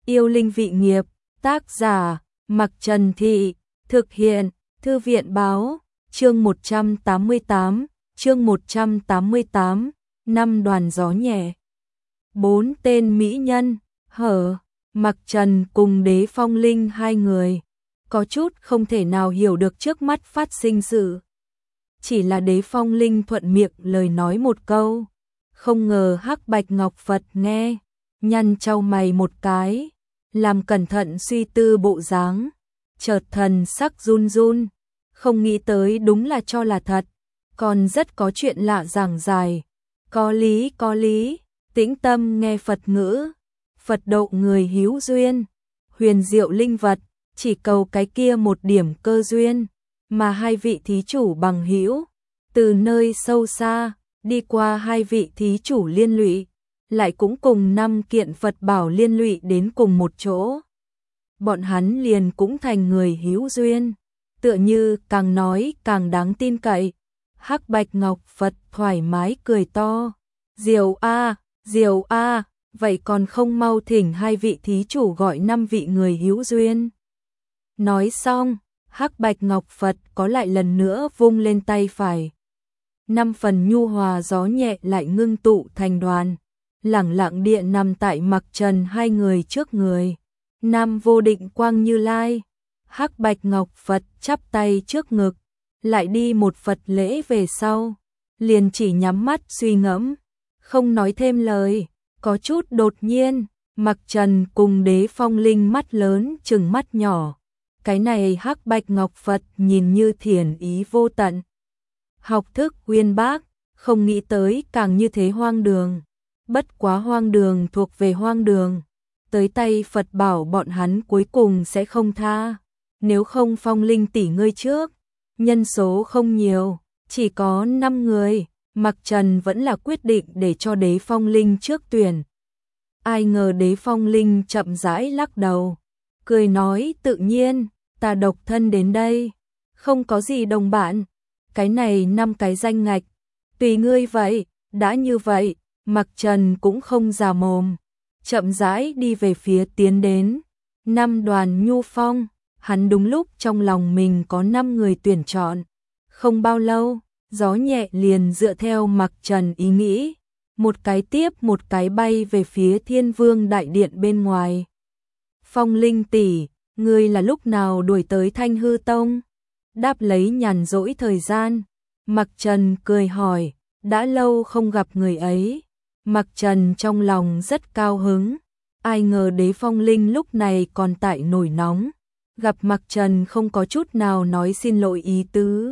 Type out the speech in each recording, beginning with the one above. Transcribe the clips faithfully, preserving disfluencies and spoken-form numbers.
Yêu linh vị nghiệp, tác giả, Mặc Trần Thị, thực hiện, Thư viện báo, chương một trăm tám mươi tám, chương một trăm tám mươi tám, năm đoàn gió nhẹ. Bốn tên mỹ nhân, hở, Mặc Trần cùng Đế Phong Linh hai người, có chút không thể nào hiểu được trước mắt phát sinh sự. Chỉ là Đế Phong Linh thuận miệng lời nói một câu, không ngờ Hắc Bạch Ngọc Phật nghe, nhăn chau mày một cái, làm cẩn thận suy tư bộ dáng, chợt thần sắc run run, không nghĩ tới đúng là cho là thật, còn rất có chuyện lạ giảng dài, có lý có lý, tĩnh tâm nghe Phật ngữ, Phật độ người hữu duyên, huyền diệu linh vật, chỉ cầu cái kia một điểm cơ duyên, mà hai vị thí chủ bằng hữu, từ nơi sâu xa, đi qua hai vị thí chủ liên lụy, lại cũng cùng năm kiện Phật bảo liên lụy đến cùng một chỗ. Bọn hắn liền cũng thành người hữu duyên, tựa như càng nói càng đáng tin cậy. Hắc Bạch Ngọc Phật thoải mái cười to, diệu a, diệu a, vậy còn không mau thỉnh hai vị thí chủ gọi năm vị người hữu duyên. Nói xong, Hắc Bạch Ngọc Phật có lại lần nữa vung lên tay phải. Năm phần nhu hòa gió nhẹ lại ngưng tụ thành đoàn, lẳng lặng điện nằm tại Mặc Trần hai người trước người. Nam Vô Định Quang Như Lai, Hắc Bạch Ngọc Phật chắp tay trước ngực, lại đi một Phật lễ về sau, liền chỉ nhắm mắt suy ngẫm, không nói thêm lời, có chút đột nhiên, Mặc Trần cùng Đế Phong Linh mắt lớn chừng mắt nhỏ. Cái này Hắc Bạch Ngọc Phật nhìn như thiền ý vô tận. Học thức uyên bác, không nghĩ tới càng như thế hoang đường. Bất quá hoang đường thuộc về hoang đường. Tới tay Phật bảo bọn hắn cuối cùng sẽ không tha. Nếu không Phong Linh tỷ ngươi trước. Nhân số không nhiều, chỉ có năm người. Mặc Trần vẫn là quyết định để cho Đế Phong Linh trước tuyển. Ai ngờ Đế Phong Linh chậm rãi lắc đầu. Cười nói tự nhiên, ta độc thân đến đây. Không có gì đồng bạn. Cái này năm cái danh ngạch. Tùy ngươi vậy, đã như vậy. Mặc Trần cũng không già mồm, chậm rãi đi về phía tiến đến. Năm đoàn nhu phong, hắn đúng lúc trong lòng mình có năm người tuyển chọn. Không bao lâu, gió nhẹ liền dựa theo Mặc Trần ý nghĩ, một cái tiếp một cái bay về phía Thiên Vương Đại Điện bên ngoài. Phong Linh tỷ, ngươi là lúc nào đuổi tới Thanh Hư Tông? Đáp lấy nhàn rỗi thời gian, Mặc Trần cười hỏi, đã lâu không gặp người ấy. Mặc Trần trong lòng rất cao hứng, ai ngờ Đế Phong Linh lúc này còn tại nổi nóng, gặp Mặc Trần không có chút nào nói xin lỗi ý tứ.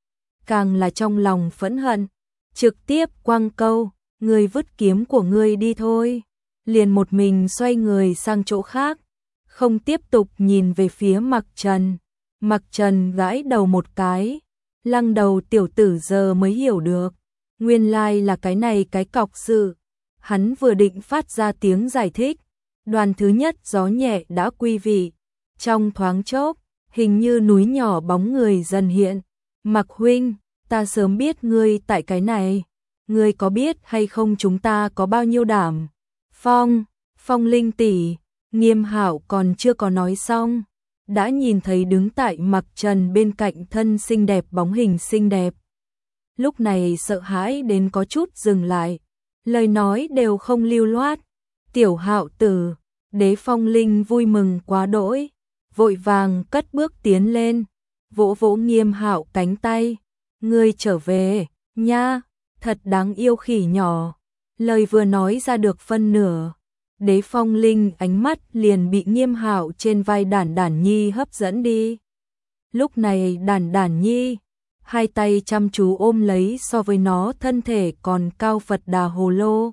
Càng là trong lòng phẫn hận, trực tiếp quăng câu, ngươi vứt kiếm của ngươi đi thôi, liền một mình xoay người sang chỗ khác, không tiếp tục nhìn về phía Mặc Trần. Mặc Trần gãi đầu một cái, lăng đầu tiểu tử giờ mới hiểu được, nguyên lai là cái này cái cọc sự. Hắn vừa định phát ra tiếng giải thích, đoàn thứ nhất gió nhẹ đã quy vị. Trong thoáng chốc, hình như núi nhỏ bóng người dần hiện. Mặc huynh, ta sớm biết ngươi tại cái này. Ngươi có biết hay không chúng ta có bao nhiêu đảm? Phong, Phong Linh tỷ, Nghiêm Hạo còn chưa có nói xong. Đã nhìn thấy đứng tại Mặc Trần bên cạnh thân xinh đẹp bóng hình xinh đẹp. Lúc này sợ hãi đến có chút dừng lại. Lời nói đều không lưu loát. Tiểu Hạo tử, Đế Phong Linh vui mừng quá đỗi, vội vàng cất bước tiến lên, vỗ vỗ Nghiêm Hạo cánh tay. Ngươi trở về, nha, thật đáng yêu khỉ nhỏ. Lời vừa nói ra được phân nửa, Đế Phong Linh ánh mắt liền bị Nghiêm Hạo trên vai Đản Đản Nhi hấp dẫn đi. Lúc này Đản Đản Nhi, hai tay chăm chú ôm lấy so với nó thân thể còn cao Phật Đà Hồ Lô.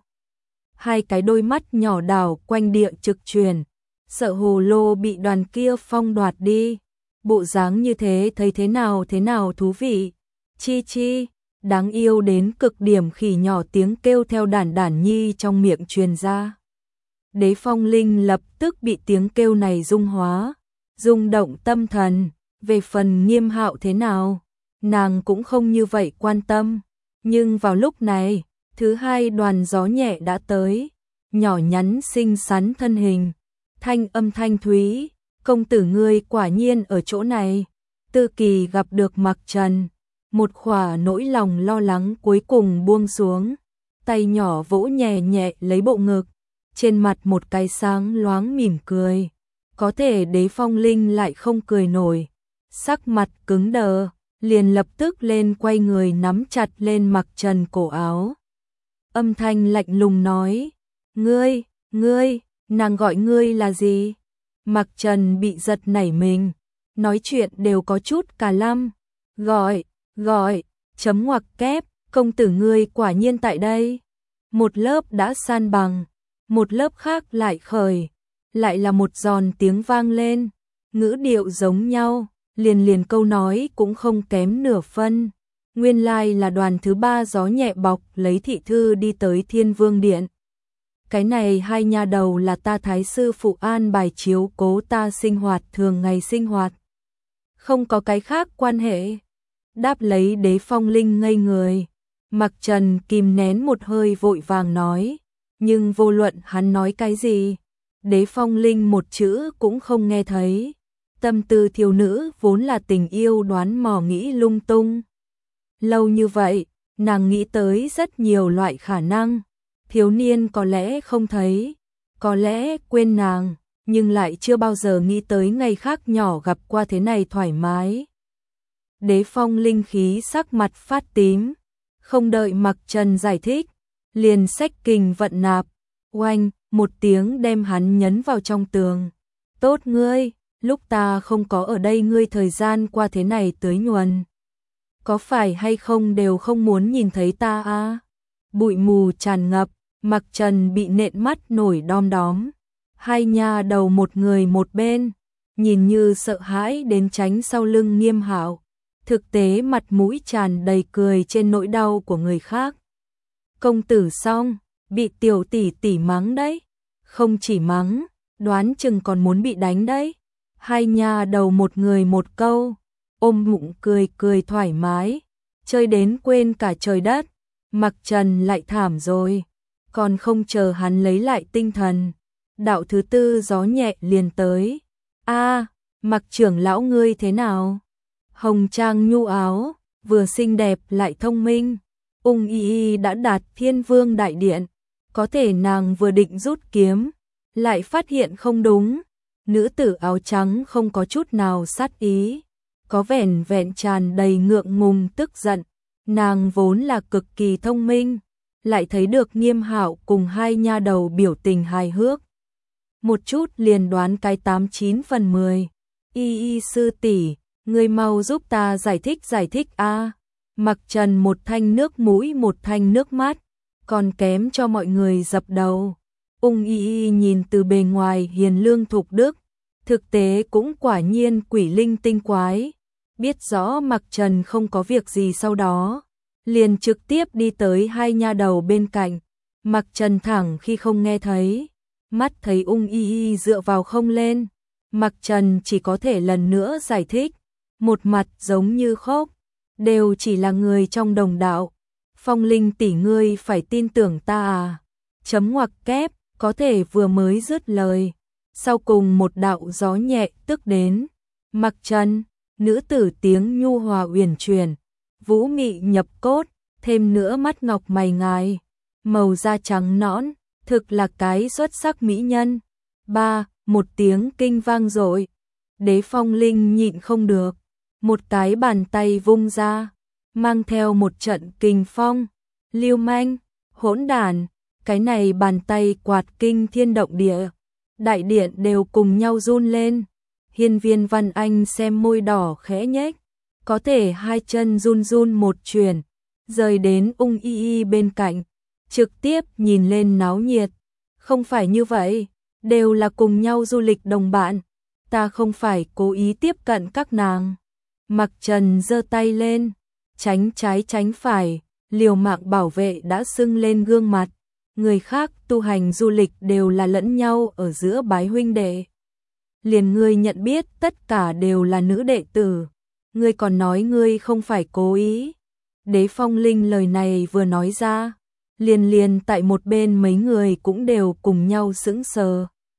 Hai cái đôi mắt nhỏ đảo quanh địa trực truyền, sợ Hồ Lô bị đoàn kia phong đoạt đi. Bộ dáng như thế thấy thế nào thế nào thú vị. Chi chi, đáng yêu đến cực điểm khỉ nhỏ tiếng kêu theo Đản Đản Nhi trong miệng truyền ra. Đế Phong Linh lập tức bị tiếng kêu này rung hóa, rung động tâm thần. Về phần Nghiêm Hạo thế nào, nàng cũng không như vậy quan tâm. Nhưng vào lúc này, thứ hai đoàn gió nhẹ đã tới, nhỏ nhắn xinh xắn thân hình, thanh âm thanh thúy, công tử ngươi quả nhiên ở chỗ này. Tư Kỳ gặp được Mặc Trần, một khỏa nỗi lòng lo lắng cuối cùng buông xuống, tay nhỏ vỗ nhẹ nhẹ lấy bộ ngực, trên mặt một cái sáng loáng mỉm cười. Có thể Đế Phong Linh lại không cười nổi, sắc mặt cứng đờ, liền lập tức lên quay người nắm chặt lên Mặc Trần cổ áo. Âm thanh lạnh lùng nói, ngươi, ngươi, nàng gọi ngươi là gì? Mặc Trần bị giật nảy mình, nói chuyện đều có chút cả lăm, gọi, gọi, chấm ngoặc kép, công tử ngươi quả nhiên tại đây. Một lớp đã san bằng, một lớp khác lại khởi, lại là một giòn tiếng vang lên, ngữ điệu giống nhau, liền liền câu nói cũng không kém nửa phân. Nguyên lai là đoàn thứ ba gió nhẹ bọc lấy thị thư đi tới Thiên Vương Điện. Cái này hai nha đầu là ta thái sư phụ an bài chiếu cố ta sinh hoạt thường ngày sinh hoạt. Không có cái khác quan hệ. Đáp lấy Đế Phong Linh ngây người. Mặc Trần kìm nén một hơi vội vàng nói. Nhưng vô luận hắn nói cái gì, Đế Phong Linh một chữ cũng không nghe thấy. Tâm tư thiếu nữ vốn là tình yêu đoán mò nghĩ lung tung. Lâu như vậy, nàng nghĩ tới rất nhiều loại khả năng. Thiếu niên có lẽ không thấy, có lẽ quên nàng, nhưng lại chưa bao giờ nghĩ tới ngày khác nhỏ gặp qua thế này thoải mái. Đế Phong Linh khí sắc mặt phát tím, không đợi Mặc Trần giải thích, liền xách kình vận nạp, oanh, một tiếng đem hắn nhấn vào trong tường. Tốt ngươi, lúc ta không có ở đây ngươi thời gian qua thế này tới nhuần. Có phải hay không đều không muốn nhìn thấy ta à? Bụi mù tràn ngập, Mặc Trần bị nện mắt nổi đom đóm. Hai nha đầu một người một bên, nhìn như sợ hãi đến tránh sau lưng Nghiêm Hạo. Thực tế mặt mũi tràn đầy cười trên nỗi đau của người khác. Công tử xong, bị tiểu tỷ tỷ mắng đấy. Không chỉ mắng, đoán chừng còn muốn bị đánh đấy. Hai nha đầu một người một câu, ôm bụng cười cười thoải mái, chơi đến quên cả trời đất. Mặc Trần lại thảm rồi, còn không chờ hắn lấy lại tinh thần, đạo thứ tư gió nhẹ liền tới. A, Mặc trưởng lão ngươi thế nào? Hồng trang nhu áo, vừa xinh đẹp lại thông minh. Ung Y Y đã đạt Thiên Vương đại điện, có thể nàng vừa định rút kiếm, lại phát hiện không đúng. Nữ tử áo trắng không có chút nào sát ý, có vẻn vẹn tràn đầy ngượng ngùng tức giận. Nàng vốn là cực kỳ thông minh, lại thấy được Nghiêm Hạo cùng hai nha đầu biểu tình hài hước. Một chút liền đoán cái tám chín phần mười. Y Y sư tỷ, ngươi mau giúp ta giải thích giải thích a. Mặc Trần một thanh nước mũi một thanh nước mắt, còn kém cho mọi người dập đầu. Ung Y Y nhìn từ bề ngoài hiền lương thục đức, thực tế cũng quả nhiên quỷ linh tinh quái. Biết rõ Mặc Trần không có việc gì sau đó, liền trực tiếp đi tới hai nha đầu bên cạnh. Mặc Trần thẳng khi không nghe thấy, mắt thấy Ung Y Y dựa vào không lên. Mặc Trần chỉ có thể lần nữa giải thích, một mặt giống như khóc, đều chỉ là người trong đồng đạo. Phong Linh tỷ ngươi phải tin tưởng ta à? Chấm ngoặc kép, có thể vừa mới dứt lời, sau cùng một đạo gió nhẹ tức đến. Mặc Trần, nữ tử tiếng nhu hòa uyển chuyển, vũ mị nhập cốt, thêm nữa mắt ngọc mày ngài, màu da trắng nõn, thực là cái xuất sắc mỹ nhân. Ba, một tiếng kinh vang dội, Đế Phong Linh nhịn không được, một cái bàn tay vung ra, mang theo một trận kình phong, lưu manh, hỗn đản. Cái này bàn tay quạt kinh thiên động địa, đại điện đều cùng nhau run lên. Hiên Viên Văn Anh xem môi đỏ khẽ nhếch, có thể hai chân run run một chuyển, rời đến Ung Y Y bên cạnh, trực tiếp nhìn lên náo nhiệt. Không phải như vậy, đều là cùng nhau du lịch đồng bạn, ta không phải cố ý tiếp cận các nàng. Mặc Trần giơ tay lên, tránh trái tránh phải, liều mạng bảo vệ đã sưng lên gương mặt. Người khác tu hành du lịch đều là lẫn nhau ở giữa bái huynh đệ. Liền ngươi nhận biết tất cả đều là nữ đệ tử, ngươi còn nói ngươi không phải cố ý. Đế Phong Linh lời này vừa nói ra, liền liền tại một bên mấy người cũng đều cùng nhau sững sờ.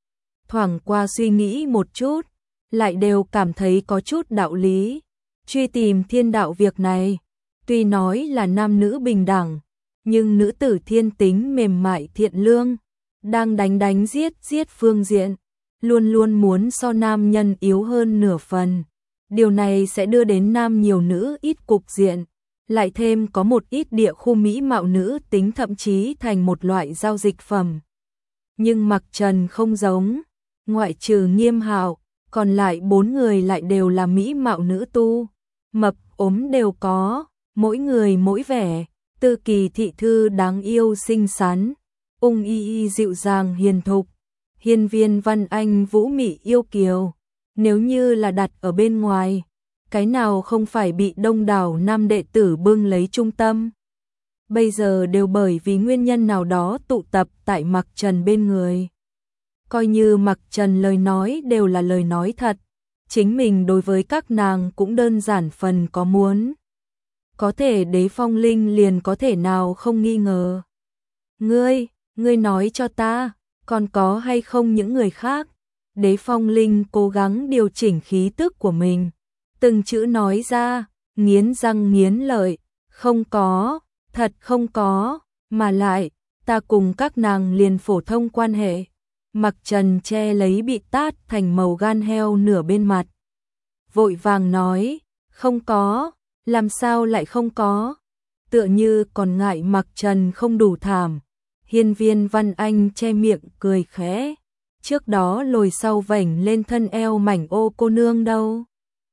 thoảng qua suy nghĩ một chút, lại đều cảm thấy có chút đạo lý. Truy tìm thiên đạo việc này, tuy nói là nam nữ bình đẳng, nhưng nữ tử thiên tính mềm mại thiện lương, đang đánh đánh giết giết phương diện, luôn luôn muốn so nam nhân yếu hơn nửa phần. Điều này sẽ đưa đến nam nhiều nữ ít cục diện, lại thêm có một ít địa khu mỹ mạo nữ tính thậm chí thành một loại giao dịch phẩm. Nhưng Mặc Trần không giống, ngoại trừ Nghiêm Hạo, còn lại bốn người lại đều là mỹ mạo nữ tu, mập ốm đều có, mỗi người mỗi vẻ, Tư Kỳ thị thư đáng yêu xinh xắn, Ung Y Y dịu dàng hiền thục, Hiên Viên Văn Anh vũ mị yêu kiều. Nếu như là đặt ở bên ngoài, cái nào không phải bị đông đảo nam đệ tử bưng lấy trung tâm. Bây giờ đều bởi vì nguyên nhân nào đó tụ tập tại Mặc Trần bên người. Coi như Mặc Trần lời nói đều là lời nói thật, chính mình đối với các nàng cũng đơn giản phần có muốn. Có thể Đế Phong Linh liền có thể nào không nghi ngờ. Ngươi, ngươi nói cho ta, còn có hay không những người khác? Đế Phong Linh cố gắng điều chỉnh khí tức của mình, từng chữ nói ra, nghiến răng nghiến lợi, không có, thật không có, mà lại, ta cùng các nàng liền phổ thông quan hệ. Mặc Trần che lấy bị tát thành màu gan heo nửa bên mặt. Vội vàng nói, không có, làm sao lại không có, tựa như còn ngại Mặc Trần không đủ thảm. Hiên Viên Văn Anh che miệng cười khẽ, trước đó lồi sau vảnh lên thân eo mảnh Ô cô nương đâu.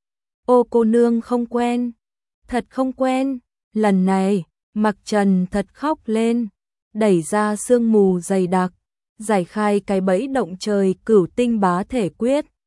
Ô cô nương không quen, thật không quen, lần này, Mặc Trần thật khóc lên, đẩy ra sương mù dày đặc, giải khai cái bẫy động trời cửu tinh bá thể quyết,